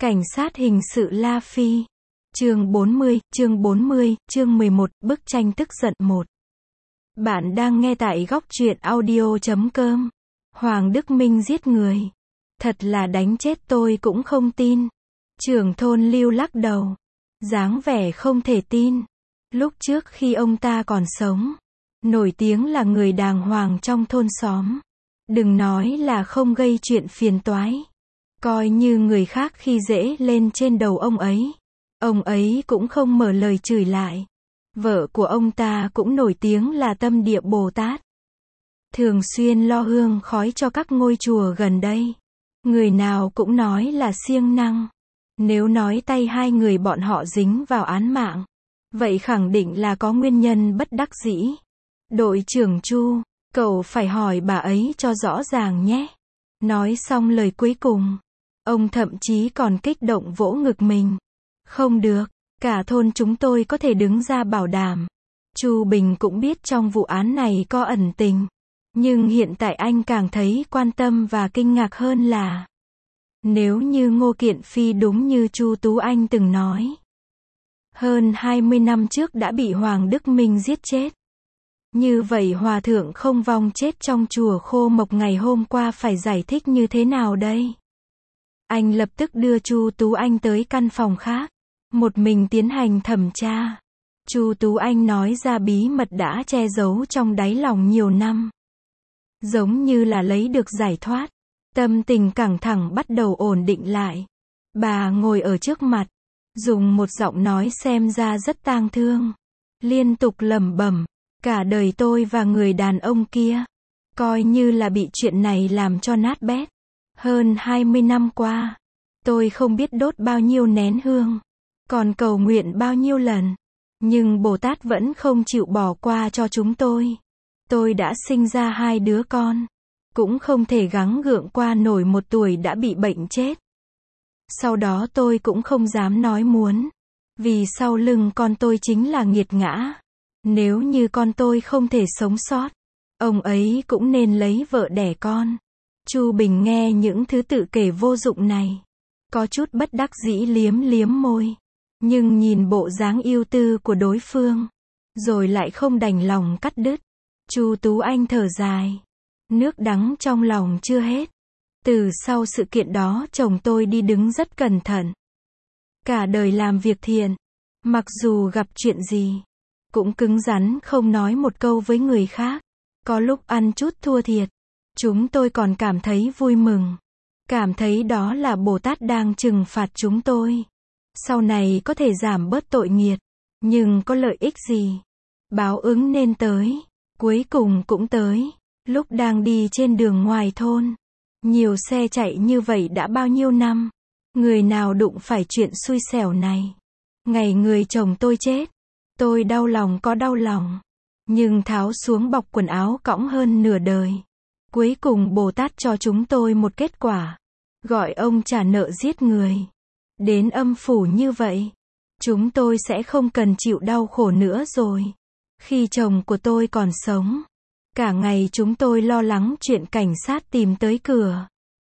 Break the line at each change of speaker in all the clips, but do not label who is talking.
Cảnh sát hình sự La Phi. Chương 40, chương 11, bức tranh tức giận 1. Bạn đang nghe tại góc truyện audio.com. Hoàng Đức Minh giết người. Thật là đánh chết tôi cũng không tin. Trưởng thôn Lưu lắc đầu. Dáng vẻ không thể tin. Lúc trước khi ông ta còn sống, nổi tiếng là người đàng hoàng trong thôn xóm. Đừng nói là không gây chuyện phiền toái. Coi như người khác khi dễ lên trên đầu ông ấy cũng không mở lời chửi lại. Vợ của ông ta cũng nổi tiếng là tâm địa Bồ Tát. Thường xuyên lo hương khói cho các ngôi chùa gần đây. Người nào cũng nói là siêng năng. Nếu nói tay hai người bọn họ dính vào án mạng, vậy khẳng định là có nguyên nhân bất đắc dĩ. Đội trưởng Chu, cậu phải hỏi bà ấy cho rõ ràng nhé. Nói xong lời cuối cùng, ông thậm chí còn kích động vỗ ngực mình. Không được, cả thôn chúng tôi có thể đứng ra bảo đảm. Chu Bình cũng biết trong vụ án này có ẩn tình. Nhưng hiện tại anh càng thấy quan tâm và kinh ngạc hơn là nếu như Ngô Kiện Phi đúng như Chu Tú Anh từng nói, hơn 20 năm trước đã bị Hoàng Đức Minh giết chết. Như vậy Hòa thượng không vong chết trong chùa Khô Mộc ngày hôm qua phải giải thích như thế nào đây? Anh lập tức đưa Chu Tú Anh tới căn phòng khác, một mình tiến hành thẩm tra. Chu Tú Anh nói ra bí mật đã che giấu trong đáy lòng nhiều năm. Giống như là lấy được giải thoát, tâm tình căng thẳng bắt đầu ổn định lại. Bà ngồi ở trước mặt, dùng một giọng nói xem ra rất tang thương, liên tục lẩm bẩm, cả đời tôi và người đàn ông kia, coi như là bị chuyện này làm cho nát bét. Hơn 20 năm qua, tôi không biết đốt bao nhiêu nén hương, còn cầu nguyện bao nhiêu lần, nhưng Bồ Tát vẫn không chịu bỏ qua cho chúng tôi. Tôi đã sinh ra 2 đứa con, cũng không thể gắng gượng qua nổi 1 tuổi đã bị bệnh chết. Sau đó tôi cũng không dám nói muốn, vì sau lưng con tôi chính là nghiệt ngã. Nếu như con tôi không thể sống sót, ông ấy cũng nên lấy vợ đẻ con. Chu Bình nghe những thứ tự kể vô dụng này, có chút bất đắc dĩ liếm liếm môi, nhưng nhìn bộ dáng ưu tư của đối phương, rồi lại không đành lòng cắt đứt. Chu Tú Anh thở dài, nước đắng trong lòng chưa hết. Từ sau sự kiện đó chồng tôi đi đứng rất cẩn thận. Cả đời làm việc thiện, mặc dù gặp chuyện gì, cũng cứng rắn không nói một câu với người khác. Có lúc ăn chút thua thiệt, chúng tôi còn cảm thấy vui mừng. Cảm thấy đó là Bồ Tát đang trừng phạt chúng tôi. Sau này có thể giảm bớt tội nghiệt, nhưng có lợi ích gì? Báo ứng nên tới. Cuối cùng cũng tới. Lúc đang đi trên đường ngoài thôn, nhiều xe chạy như vậy đã bao nhiêu năm, người nào đụng phải chuyện xui xẻo này. Ngày người chồng tôi chết, tôi đau lòng có đau lòng, nhưng tháo xuống bọc quần áo cõng hơn nửa đời. Cuối cùng Bồ Tát cho chúng tôi một kết quả, gọi ông trả nợ giết người. Đến âm phủ như vậy, chúng tôi sẽ không cần chịu đau khổ nữa rồi. Khi chồng của tôi còn sống, cả ngày chúng tôi lo lắng chuyện cảnh sát tìm tới cửa.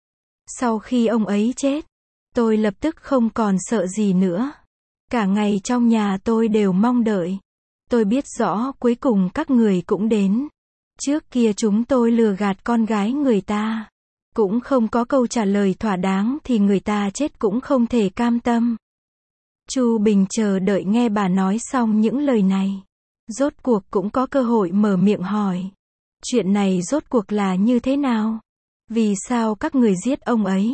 Sau khi ông ấy chết, tôi lập tức không còn sợ gì nữa. Cả ngày trong nhà tôi đều mong đợi. Tôi biết rõ cuối cùng các người cũng đến. Trước kia chúng tôi lừa gạt con gái người ta, cũng không có câu trả lời thỏa đáng thì người ta chết cũng không thể cam tâm. Chu Bình chờ đợi nghe bà nói xong những lời này, rốt cuộc cũng có cơ hội mở miệng hỏi. Chuyện này rốt cuộc là như thế nào? Vì sao các người giết ông ấy?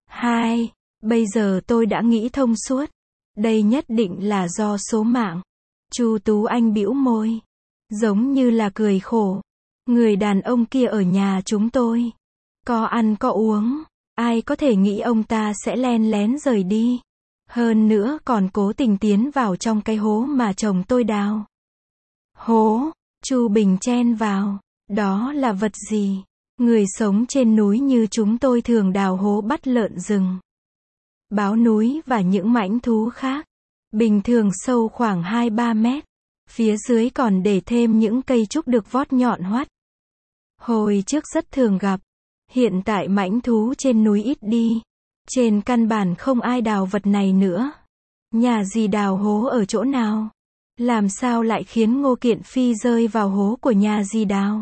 Bây giờ tôi đã nghĩ thông suốt. Đây nhất định là do số mạng. Chu Tú Anh bĩu môi, giống như là cười khổ. Người đàn ông kia ở nhà chúng tôi, có ăn có uống, ai có thể nghĩ ông ta sẽ len lén rời đi. Hơn nữa còn cố tình tiến vào trong cái hố mà chồng tôi đào. Hố? Chu Bình chen vào. Đó là vật gì? Người sống trên núi như chúng tôi thường đào hố bắt lợn rừng, báo núi và những mãnh thú khác. Bình thường sâu khoảng 2-3 mét. Phía dưới còn để thêm những cây trúc được vót nhọn hoắt. Hồi trước rất thường gặp. Hiện tại mãnh thú trên núi ít đi. Trên căn bản không ai đào vật này nữa. Nhà dì đào hố ở chỗ nào? Làm sao lại khiến Ngô Kiện Phi rơi vào hố của nhà dì đào?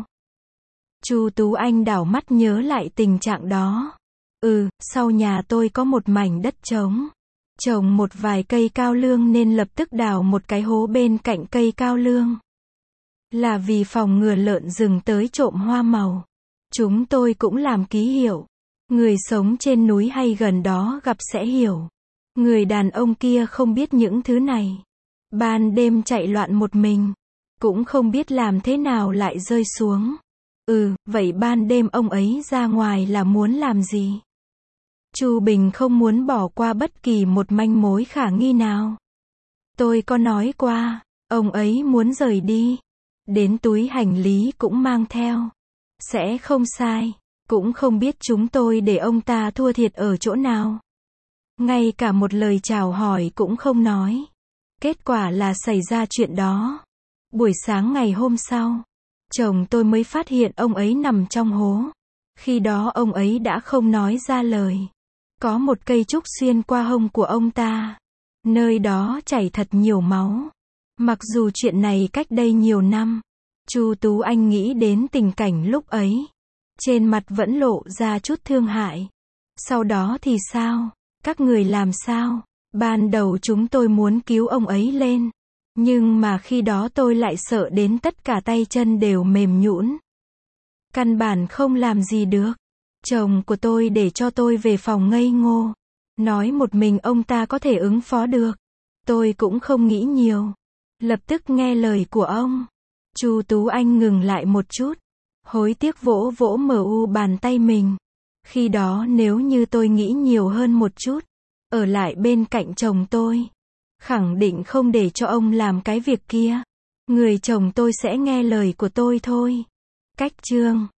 Chu Tú Anh đảo mắt nhớ lại tình trạng đó. Sau nhà tôi có một mảnh đất trống, trồng một vài cây cao lương nên lập tức đào một cái hố bên cạnh cây cao lương. Là vì phòng ngừa lợn rừng tới trộm hoa màu. Chúng tôi cũng làm ký hiệu. Người sống trên núi hay gần đó gặp sẽ hiểu. Người đàn ông kia không biết những thứ này. Ban đêm chạy loạn một mình. Cũng không biết làm thế nào lại rơi xuống. Vậy ban đêm ông ấy ra ngoài là muốn làm gì? Chu Bình không muốn bỏ qua bất kỳ một manh mối khả nghi nào. Tôi có nói qua, ông ấy muốn rời đi. Đến túi hành lý cũng mang theo. Sẽ không sai. Cũng không biết chúng tôi để ông ta thua thiệt ở chỗ nào. Ngay cả một lời chào hỏi cũng không nói. Kết quả là xảy ra chuyện đó. Buổi sáng ngày hôm sau, chồng tôi mới phát hiện ông ấy nằm trong hố. Khi đó ông ấy đã không nói ra lời. Có một cây trúc xuyên qua hông của ông ta. Nơi đó chảy thật nhiều máu. Mặc dù chuyện này cách đây nhiều năm, Chu Tú Anh nghĩ đến tình cảnh lúc ấy. Trên mặt vẫn lộ ra chút thương hại. Sau đó thì sao? Các người làm sao? Ban đầu chúng tôi muốn cứu ông ấy lên. Nhưng mà khi đó tôi lại sợ đến tất cả tay chân đều mềm nhũn. Căn bản không làm gì được. Chồng của tôi để cho tôi về phòng ngây ngô. Nói một mình ông ta có thể ứng phó được. Tôi cũng không nghĩ nhiều. Lập tức nghe lời của ông. Chu Tú Anh ngừng lại một chút. Hối tiếc vỗ vỗ bàn tay mình. Khi đó nếu như tôi nghĩ nhiều hơn một chút, ở lại bên cạnh chồng tôi, khẳng định không để cho ông làm cái việc kia. Người chồng tôi sẽ nghe lời của tôi thôi. Cách chương